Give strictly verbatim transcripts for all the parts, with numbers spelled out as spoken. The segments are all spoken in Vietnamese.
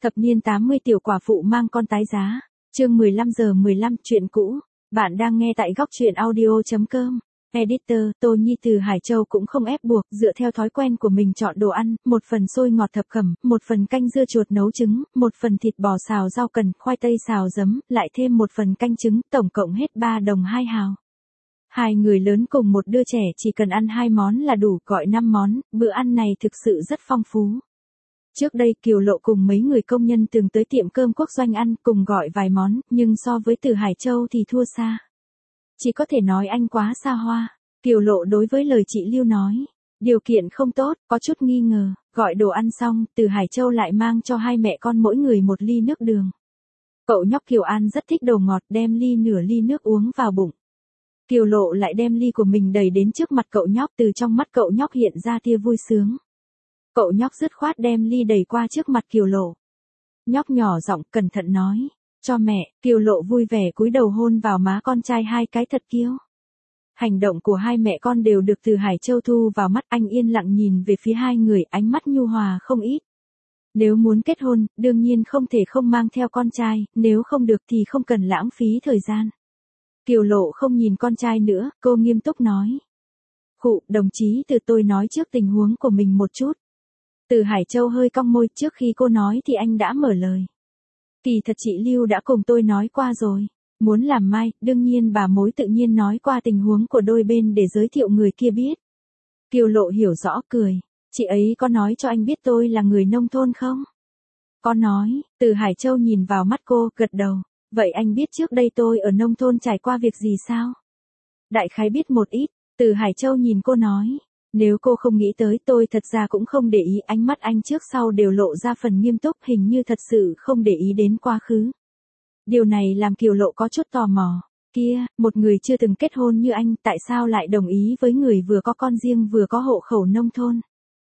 Thập niên tám mươi tiểu quả phụ mang con tái giá. Chương mười lăm giờ mười lăm chuyện cũ. Bạn đang nghe tại góc truyện audio.com. Editor, Tô Nhi từ Hải Châu cũng không ép buộc, dựa theo thói quen của mình chọn đồ ăn, một phần xôi ngọt thập cẩm, một phần canh dưa chuột nấu trứng, một phần thịt bò xào rau cần, khoai tây xào giấm, lại thêm một phần canh trứng, tổng cộng hết ba đồng hai hào. Hai người lớn cùng một đứa trẻ chỉ cần ăn hai món là đủ, gọi năm món, bữa ăn này thực sự rất phong phú. Trước đây Kiều Lộ cùng mấy người công nhân từng tới tiệm cơm quốc doanh ăn, cùng gọi vài món, nhưng so với từ Hải Châu thì thua xa. Chỉ có thể nói anh quá xa hoa. Kiều Lộ đối với lời chị Lưu nói, điều kiện không tốt, có chút nghi ngờ, gọi đồ ăn xong, từ Hải Châu lại mang cho hai mẹ con mỗi người một ly nước đường. Cậu nhóc Kiều An rất thích đồ ngọt, đem ly nửa ly nước uống vào bụng. Kiều Lộ lại đem ly của mình đẩy đến trước mặt cậu nhóc, từ trong mắt cậu nhóc hiện ra tia vui sướng. Cậu nhóc dứt khoát đem ly đẩy qua trước mặt Kiều Lộ. Nhóc nhỏ giọng cẩn thận nói, cho mẹ. Kiều Lộ vui vẻ cúi đầu hôn vào má con trai hai cái thật kiêu. Hành động của hai mẹ con đều được từ Hải Châu thu vào mắt, anh yên lặng nhìn về phía hai người, ánh mắt nhu hòa không ít. Nếu muốn kết hôn, đương nhiên không thể không mang theo con trai, nếu không được thì không cần lãng phí thời gian. Kiều Lộ không nhìn con trai nữa, cô nghiêm túc nói. Khụ, đồng chí từ tôi nói trước tình huống của mình một chút. Từ Hải Châu hơi cong môi, trước khi cô nói thì anh đã mở lời. Kỳ thật chị Lưu đã cùng tôi nói qua rồi. Muốn làm mai, đương nhiên bà mối tự nhiên nói qua tình huống của đôi bên để giới thiệu người kia biết. Kiều Lộ hiểu rõ cười. Chị ấy có nói cho anh biết tôi là người nông thôn không? Có nói. Từ Hải Châu nhìn vào mắt cô, gật đầu. Vậy anh biết trước đây tôi ở nông thôn trải qua việc gì sao? Đại khái biết một ít. Từ Hải Châu nhìn cô nói. Nếu cô không nghĩ tới, tôi thật ra cũng không để ý. Ánh mắt anh trước sau đều lộ ra phần nghiêm túc, hình như thật sự không để ý đến quá khứ. Điều này làm Kiều Lộ có chút tò mò. Kia, một người chưa từng kết hôn như anh, tại sao lại đồng ý với người vừa có con riêng vừa có hộ khẩu nông thôn?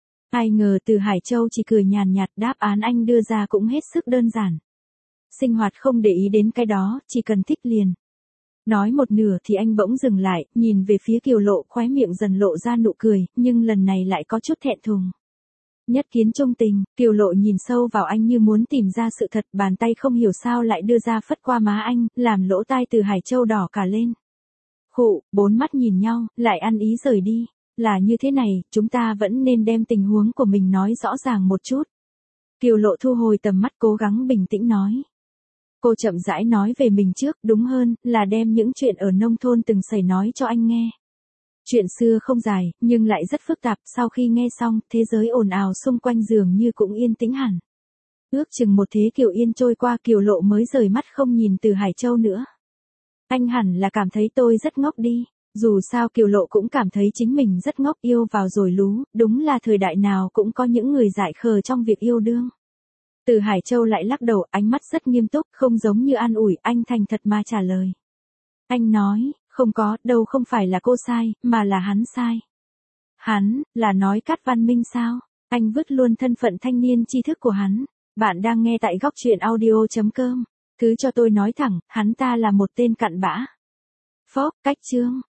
Ai ngờ từ Hải Châu chỉ cười nhàn nhạt, đáp án anh đưa ra cũng hết sức đơn giản. Sinh hoạt không để ý đến cái đó, chỉ cần thích liền. Nói một nửa thì anh bỗng dừng lại, nhìn về phía Kiều Lộ, khóe miệng dần lộ ra nụ cười, nhưng lần này lại có chút thẹn thùng. Nhất kiến trung tình, Kiều Lộ nhìn sâu vào anh như muốn tìm ra sự thật, bàn tay không hiểu sao lại đưa ra phất qua má anh, làm lỗ tai từ Hải Châu đỏ cả lên. Khụ, bốn mắt nhìn nhau, lại ăn ý rời đi. Là như thế này, chúng ta vẫn nên đem tình huống của mình nói rõ ràng một chút. Kiều Lộ thu hồi tầm mắt, cố gắng bình tĩnh nói. Cô chậm rãi nói về mình trước, đúng hơn, là đem những chuyện ở nông thôn từng xảy nói cho anh nghe. Chuyện xưa không dài, nhưng lại rất phức tạp, sau khi nghe xong, thế giới ồn ào xung quanh dường như cũng yên tĩnh hẳn. Ước chừng một thế kỷ yên trôi qua, Kiều Lộ mới rời mắt không nhìn từ Hải Châu nữa. Anh hẳn là cảm thấy tôi rất ngốc đi. Dù sao Kiều Lộ cũng cảm thấy chính mình rất ngốc, yêu vào rồi lú, đúng là thời đại nào cũng có những người dại khờ trong việc yêu đương. Từ Hải Châu lại lắc đầu, ánh mắt rất nghiêm túc, không giống như an ủi, anh thành thật mà trả lời. Anh nói, không có, đâu không phải là cô sai, mà là hắn sai. Hắn, là nói Cát Văn Minh sao? Anh vứt luôn thân phận thanh niên tri thức của hắn. Bạn đang nghe tại góc truyện audio.com. Cứ cho tôi nói thẳng, hắn ta là một tên cặn bã. Phốc, cách chương.